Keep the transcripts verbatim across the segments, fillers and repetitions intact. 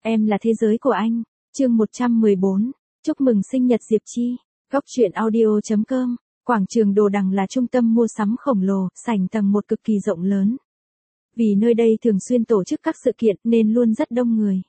Em là thế giới của anh. Chương một trăm mười bốn. Chúc mừng sinh nhật Diệp Chi. Góc truyện audio chấm com. Quảng trường Đồ Đằng là trung tâm mua sắm khổng lồ, sảnh tầng một cực kỳ rộng lớn. Vì nơi đây thường xuyên tổ chức các sự kiện nên luôn rất đông người.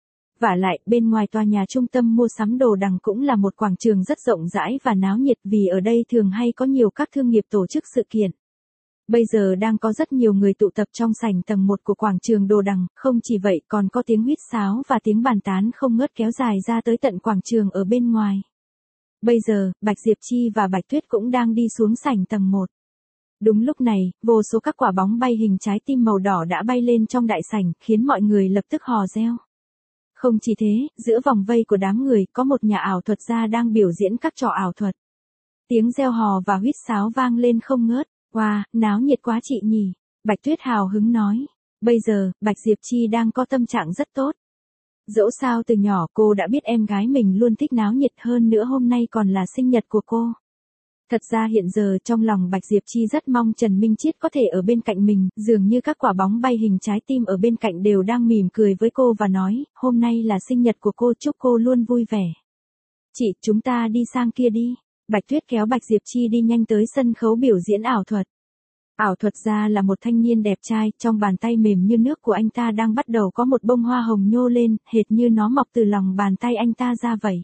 Vả lại, bên ngoài tòa nhà trung tâm mua sắm Đồ Đằng cũng là một quảng trường rất rộng rãi và náo nhiệt vì ở đây thường hay có nhiều các thương nghiệp tổ chức sự kiện. Bây giờ đang có rất nhiều người tụ tập trong sảnh tầng một của quảng trường Đồ Đằng, không chỉ vậy còn có tiếng huýt sáo và tiếng bàn tán không ngớt kéo dài ra tới tận quảng trường ở bên ngoài. Bây giờ, Bạch Diệp Chi và Bạch Tuyết cũng đang đi xuống sảnh tầng một. Đúng lúc này, vô số các quả bóng bay hình trái tim màu đỏ đã bay lên trong đại sảnh, khiến mọi người lập tức hò reo. Không chỉ thế, giữa vòng vây của đám người có một nhà ảo thuật gia đang biểu diễn các trò ảo thuật. Tiếng reo hò và huýt sáo vang lên không ngớt. Wow, náo nhiệt quá chị nhỉ. Bạch Tuyết hào hứng nói. Bây giờ, Bạch Diệp Chi đang có tâm trạng rất tốt. Dẫu sao từ nhỏ cô đã biết em gái mình luôn thích náo nhiệt, hơn nữa hôm nay còn là sinh nhật của cô. Thật ra hiện giờ trong lòng Bạch Diệp Chi rất mong Trần Minh Chiết có thể ở bên cạnh mình, dường như các quả bóng bay hình trái tim ở bên cạnh đều đang mỉm cười với cô và nói, hôm nay là sinh nhật của cô, chúc cô luôn vui vẻ. Chị, chúng ta đi sang kia đi. Bạch Tuyết kéo Bạch Diệp Chi đi nhanh tới sân khấu biểu diễn ảo thuật. Ảo thuật gia là một thanh niên đẹp trai, trong bàn tay mềm như nước của anh ta đang bắt đầu có một bông hoa hồng nhô lên, hệt như nó mọc từ lòng bàn tay anh ta ra vậy.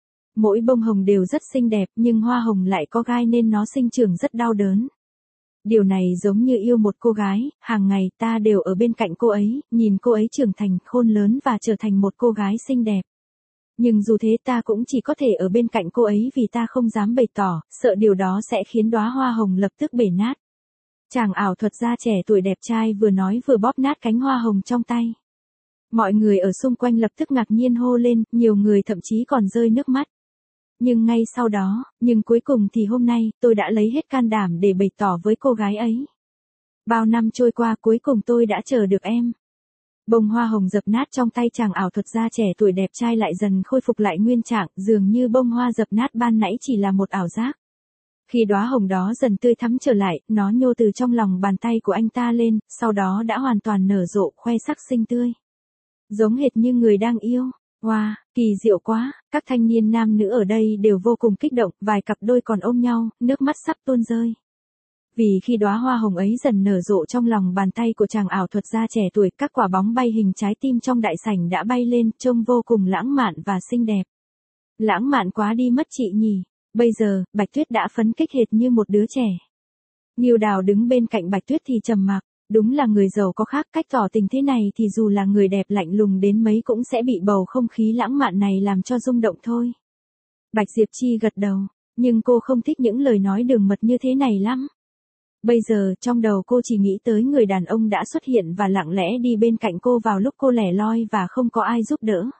Mỗi bông hồng đều rất xinh đẹp, nhưng hoa hồng lại có gai nên nó sinh trưởng rất đau đớn. Điều này giống như yêu một cô gái, hàng ngày ta đều ở bên cạnh cô ấy, nhìn cô ấy trưởng thành, khôn lớn và trở thành một cô gái xinh đẹp. Nhưng dù thế ta cũng chỉ có thể ở bên cạnh cô ấy vì ta không dám bày tỏ, sợ điều đó sẽ khiến đóa hoa hồng lập tức bể nát. Chàng ảo thuật gia trẻ tuổi đẹp trai vừa nói vừa bóp nát cánh hoa hồng trong tay. Mọi người ở xung quanh lập tức ngạc nhiên hô lên, nhiều người thậm chí còn rơi nước mắt. Nhưng ngay sau đó, nhưng cuối cùng thì hôm nay, tôi đã lấy hết can đảm để bày tỏ với cô gái ấy. Bao năm trôi qua cuối cùng tôi đã chờ được em. Bông hoa hồng dập nát trong tay chàng ảo thuật gia trẻ tuổi đẹp trai lại dần khôi phục lại nguyên trạng, dường như bông hoa dập nát ban nãy chỉ là một ảo giác. Khi đóa hồng đó dần tươi thắm trở lại, nó nhô từ trong lòng bàn tay của anh ta lên, sau đó đã hoàn toàn nở rộ, khoe sắc xinh tươi. Giống hệt như người đang yêu. Wow, kỳ diệu quá, các thanh niên nam nữ ở đây đều vô cùng kích động, vài cặp đôi còn ôm nhau, nước mắt sắp tuôn rơi. Vì khi đóa hoa hồng ấy dần nở rộ trong lòng bàn tay của chàng ảo thuật gia trẻ tuổi, các quả bóng bay hình trái tim trong đại sảnh đã bay lên, trông vô cùng lãng mạn và xinh đẹp. Lãng mạn quá đi mất chị nhỉ. Bây giờ, Bạch Tuyết đã phấn khích hệt như một đứa trẻ. Nghiêu Đào đứng bên cạnh Bạch Tuyết thì trầm mặc, đúng là người giàu có khác, cách tỏ tình thế này thì dù là người đẹp lạnh lùng đến mấy cũng sẽ bị bầu không khí lãng mạn này làm cho rung động thôi. Bạch Diệp Chi gật đầu, nhưng cô không thích những lời nói đường mật như thế này lắm. Bây giờ, trong đầu cô chỉ nghĩ tới người đàn ông đã xuất hiện và lặng lẽ đi bên cạnh cô vào lúc cô lẻ loi và không có ai giúp đỡ.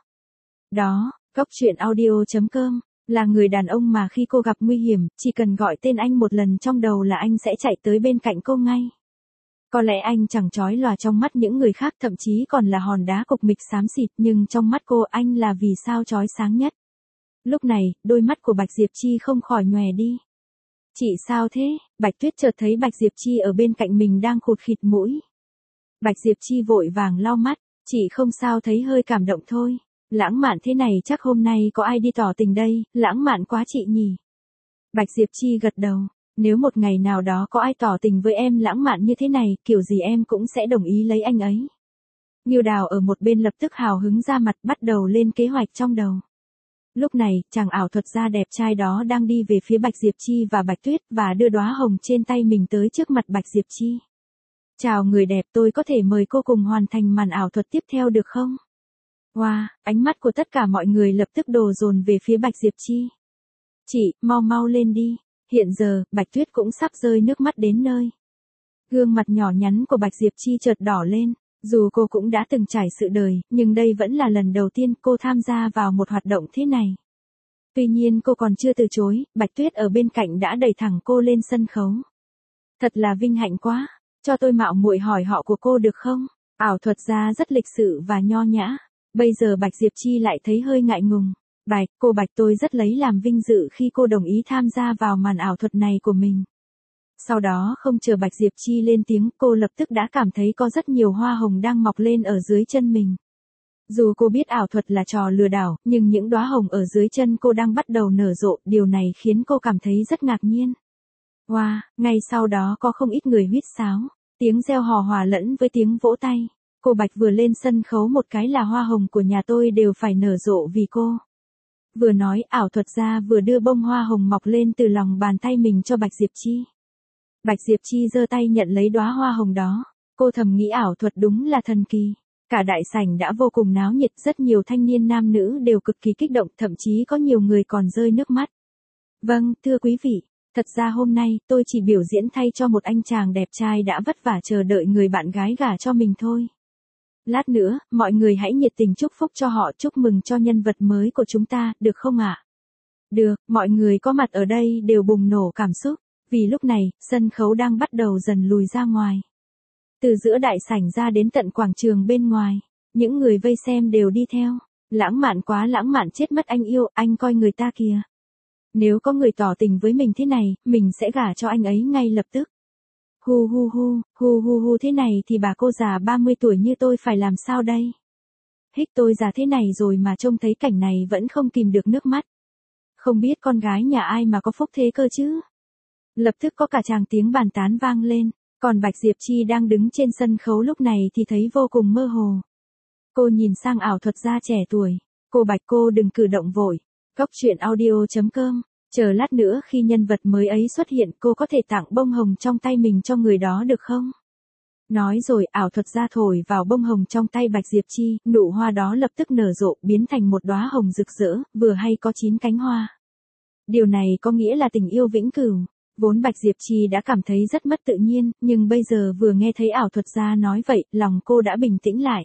Đó, góc truyện audio chấm com, là người đàn ông mà khi cô gặp nguy hiểm, chỉ cần gọi tên anh một lần trong đầu là anh sẽ chạy tới bên cạnh cô ngay. Có lẽ anh chẳng chói lòa trong mắt những người khác, thậm chí còn là hòn đá cục mịch xám xịt, nhưng trong mắt cô anh là vì sao chói sáng nhất. Lúc này, đôi mắt của Bạch Diệp Chi không khỏi nhòe đi. Chị sao thế? Bạch Tuyết chợt thấy Bạch Diệp Chi ở bên cạnh mình đang khụt khịt mũi. Bạch Diệp Chi vội vàng lau mắt, chị không sao, thấy hơi cảm động thôi. Lãng mạn thế này chắc hôm nay có ai đi tỏ tình đây, lãng mạn quá chị nhỉ. Bạch Diệp Chi gật đầu, nếu một ngày nào đó có ai tỏ tình với em lãng mạn như thế này, kiểu gì em cũng sẽ đồng ý lấy anh ấy. Nghiêu Đào ở một bên lập tức hào hứng ra mặt, bắt đầu lên kế hoạch trong đầu. Lúc này, chàng ảo thuật gia đẹp trai đó đang đi về phía Bạch Diệp Chi và Bạch Tuyết và đưa đóa hồng trên tay mình tới trước mặt Bạch Diệp Chi. Chào người đẹp, tôi có thể mời cô cùng hoàn thành màn ảo thuật tiếp theo được không? Wow, ánh mắt của tất cả mọi người lập tức đổ dồn về phía Bạch Diệp Chi. Chị, mau mau lên đi. Hiện giờ, Bạch Tuyết cũng sắp rơi nước mắt đến nơi. Gương mặt nhỏ nhắn của Bạch Diệp Chi chợt đỏ lên. Dù cô cũng đã từng trải sự đời, nhưng đây vẫn là lần đầu tiên cô tham gia vào một hoạt động thế này. Tuy nhiên cô còn chưa từ chối, Bạch Tuyết ở bên cạnh đã đẩy thẳng cô lên sân khấu. Thật là vinh hạnh quá, cho tôi mạo muội hỏi họ của cô được không? Ảo thuật gia rất lịch sự và nho nhã. Bây giờ Bạch Diệp Chi lại thấy hơi ngại ngùng. Bạch, cô Bạch, tôi rất lấy làm vinh dự khi cô đồng ý tham gia vào màn ảo thuật này của mình. Sau đó không chờ Bạch Diệp Chi lên tiếng, cô lập tức đã cảm thấy có rất nhiều hoa hồng đang mọc lên ở dưới chân mình. Dù cô biết ảo thuật là trò lừa đảo, nhưng những đóa hồng ở dưới chân cô đang bắt đầu nở rộ, điều này khiến cô cảm thấy rất ngạc nhiên. Wow, ngay sau đó có không ít người huýt sáo, tiếng reo hò hòa lẫn với tiếng vỗ tay. Cô Bạch vừa lên sân khấu một cái là hoa hồng của nhà tôi đều phải nở rộ vì cô. Vừa nói, ảo thuật gia vừa đưa bông hoa hồng mọc lên từ lòng bàn tay mình cho Bạch Diệp Chi. Bạch Diệp Chi giơ tay nhận lấy đóa hoa hồng đó. Cô thầm nghĩ ảo thuật đúng là thần kỳ. Cả đại sảnh đã vô cùng náo nhiệt, rất nhiều thanh niên nam nữ đều cực kỳ kích động, thậm chí có nhiều người còn rơi nước mắt. Vâng, thưa quý vị, thật ra hôm nay tôi chỉ biểu diễn thay cho một anh chàng đẹp trai đã vất vả chờ đợi người bạn gái gả cho mình thôi. Lát nữa, mọi người hãy nhiệt tình chúc phúc cho họ, chúc mừng cho nhân vật mới của chúng ta, được không ạ? Được, mọi người có mặt ở đây đều bùng nổ cảm xúc, vì lúc này, sân khấu đang bắt đầu dần lùi ra ngoài. Từ giữa đại sảnh ra đến tận quảng trường bên ngoài, những người vây xem đều đi theo. Lãng mạn quá, lãng mạn chết mất anh yêu, anh coi người ta kìa. Nếu có người tỏ tình với mình thế này, mình sẽ gả cho anh ấy ngay lập tức. Hu hu hu, hu hu hu, thế này thì bà cô già ba mươi tuổi như tôi phải làm sao đây? Hích, tôi già thế này rồi mà trông thấy cảnh này vẫn không kìm được nước mắt. Không biết con gái nhà ai mà có phúc thế cơ chứ? Lập tức có cả tràng tiếng bàn tán vang lên, còn Bạch Diệp Chi đang đứng trên sân khấu lúc này thì thấy vô cùng mơ hồ. Cô nhìn sang ảo thuật gia trẻ tuổi, cô Bạch, cô đừng cử động vội. Góc truyện audio chấm com, chờ lát nữa khi nhân vật mới ấy xuất hiện cô có thể tặng bông hồng trong tay mình cho người đó được không? Nói rồi ảo thuật gia thổi vào bông hồng trong tay Bạch Diệp Chi, nụ hoa đó lập tức nở rộ biến thành một đóa hồng rực rỡ, vừa hay có chín cánh hoa. Điều này có nghĩa là tình yêu vĩnh cửu. Vốn Bạch Diệp Chi đã cảm thấy rất mất tự nhiên, nhưng bây giờ vừa nghe thấy ảo thuật gia nói vậy, lòng cô đã bình tĩnh lại.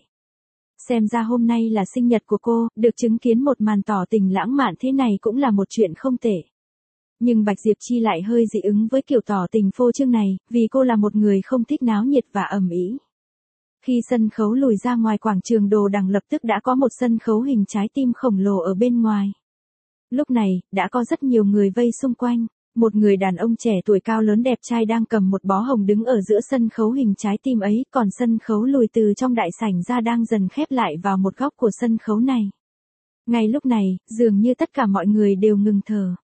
Xem ra hôm nay là sinh nhật của cô, được chứng kiến một màn tỏ tình lãng mạn thế này cũng là một chuyện không tệ. Nhưng Bạch Diệp Chi lại hơi dị ứng với kiểu tỏ tình phô trương này, vì cô là một người không thích náo nhiệt và ầm ĩ. Khi sân khấu lùi ra ngoài quảng trường Đồ Đằng lập tức đã có một sân khấu hình trái tim khổng lồ ở bên ngoài. Lúc này, đã có rất nhiều người vây xung quanh. Một người đàn ông trẻ tuổi cao lớn đẹp trai đang cầm một bó hồng đứng ở giữa sân khấu hình trái tim ấy, còn sân khấu lùi từ trong đại sảnh ra đang dần khép lại vào một góc của sân khấu này. Ngay lúc này, dường như tất cả mọi người đều ngừng thở.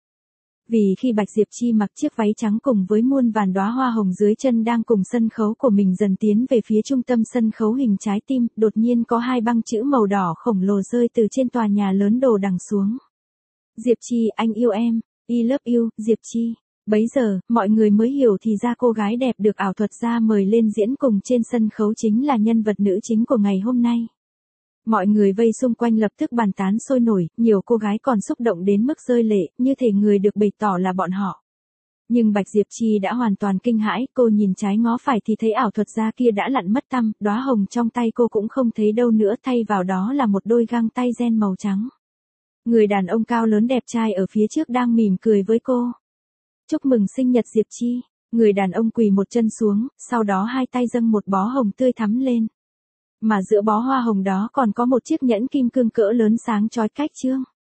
Vì khi Bạch Diệp Chi mặc chiếc váy trắng cùng với muôn vàn đóa hoa hồng dưới chân đang cùng sân khấu của mình dần tiến về phía trung tâm sân khấu hình trái tim, đột nhiên có hai băng chữ màu đỏ khổng lồ rơi từ trên tòa nhà lớn Đồ Đằng xuống. Diệp Chi, anh yêu em. I love you, Diệp Chi. Bấy giờ, mọi người mới hiểu thì ra cô gái đẹp được ảo thuật gia mời lên diễn cùng trên sân khấu chính là nhân vật nữ chính của ngày hôm nay. Mọi người vây xung quanh lập tức bàn tán sôi nổi, nhiều cô gái còn xúc động đến mức rơi lệ, như thể người được bày tỏ là bọn họ. Nhưng Bạch Diệp Chi đã hoàn toàn kinh hãi, cô nhìn trái ngó phải thì thấy ảo thuật gia kia đã lặn mất tăm, đóa hồng trong tay cô cũng không thấy đâu nữa, thay vào đó là một đôi găng tay ren màu trắng. Người đàn ông cao lớn đẹp trai ở phía trước đang mỉm cười với cô. Chúc mừng sinh nhật Diệp Chi. Người đàn ông quỳ một chân xuống, sau đó hai tay dâng một bó hồng tươi thắm lên. Mà giữa bó hoa hồng đó còn có một chiếc nhẫn kim cương cỡ lớn sáng chói cách trương.